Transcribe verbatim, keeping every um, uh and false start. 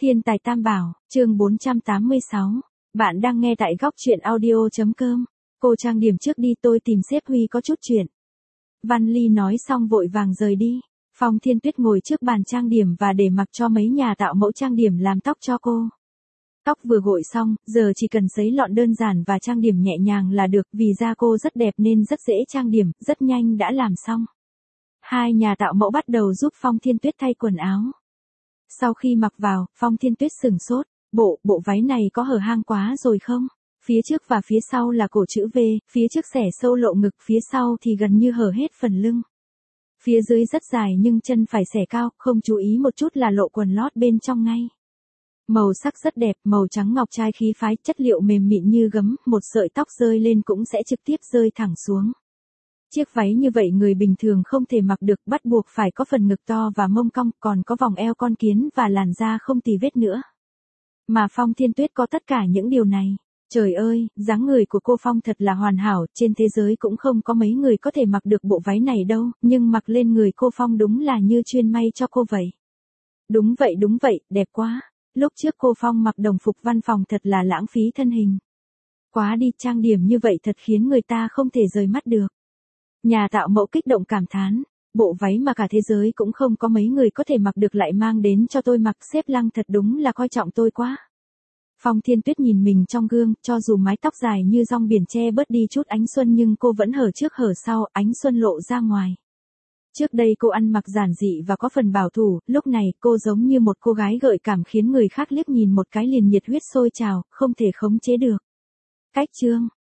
Thiên tài tam bảo, chương bốn trăm tám mươi sáu. Bạn đang nghe tại góc truyện audio.com. Cô trang điểm trước đi, tôi tìm sếp Huy có chút chuyện. Văn Ly nói xong vội vàng rời đi. Phong Thiên Tuyết ngồi trước bàn trang điểm và để mặc cho mấy nhà tạo mẫu trang điểm làm tóc cho cô. Tóc vừa gội xong, giờ chỉ cần sấy lọn đơn giản và trang điểm nhẹ nhàng là được, vì da cô rất đẹp nên rất dễ trang điểm, rất nhanh đã làm xong. Hai nhà tạo mẫu bắt đầu giúp Phong Thiên Tuyết thay quần áo. Sau khi mặc vào, Phong Thiên Tuyết sửng sốt, bộ, bộ váy này có hở hang quá rồi không? Phía trước và phía sau là cổ chữ V, phía trước xẻ sâu lộ ngực, phía sau thì gần như hở hết phần lưng. Phía dưới rất dài nhưng chân phải xẻ cao, không chú ý một chút là lộ quần lót bên trong ngay. Màu sắc rất đẹp, màu trắng ngọc trai khí phái, chất liệu mềm mịn như gấm, một sợi tóc rơi lên cũng sẽ trực tiếp rơi thẳng xuống. Chiếc váy như vậy người bình thường không thể mặc được, bắt buộc phải có phần ngực to và mông cong, còn có vòng eo con kiến và làn da không tì vết nữa. Mà Phong Thiên Tuyết có tất cả những điều này. Trời ơi, dáng người của cô Phong thật là hoàn hảo, trên thế giới cũng không có mấy người có thể mặc được bộ váy này đâu, nhưng mặc lên người cô Phong đúng là như chuyên may cho cô vậy. Đúng vậy đúng vậy, đẹp quá. Lúc trước cô Phong mặc đồng phục văn phòng thật là lãng phí thân hình. Quá đi, trang điểm như vậy thật khiến người ta không thể rời mắt được. Nhà tạo mẫu kích động cảm thán, bộ váy mà cả thế giới cũng không có mấy người có thể mặc được lại mang đến cho tôi mặc, sếp Lăng thật đúng là coi trọng tôi quá. Phong Thiên Tuyết nhìn mình trong gương, cho dù mái tóc dài như rong biển che bớt đi chút ánh xuân nhưng cô vẫn hở trước hở sau, ánh xuân lộ ra ngoài. Trước đây cô ăn mặc giản dị và có phần bảo thủ, lúc này cô giống như một cô gái gợi cảm khiến người khác liếc nhìn một cái liền nhiệt huyết sôi trào, không thể khống chế được. Cách chương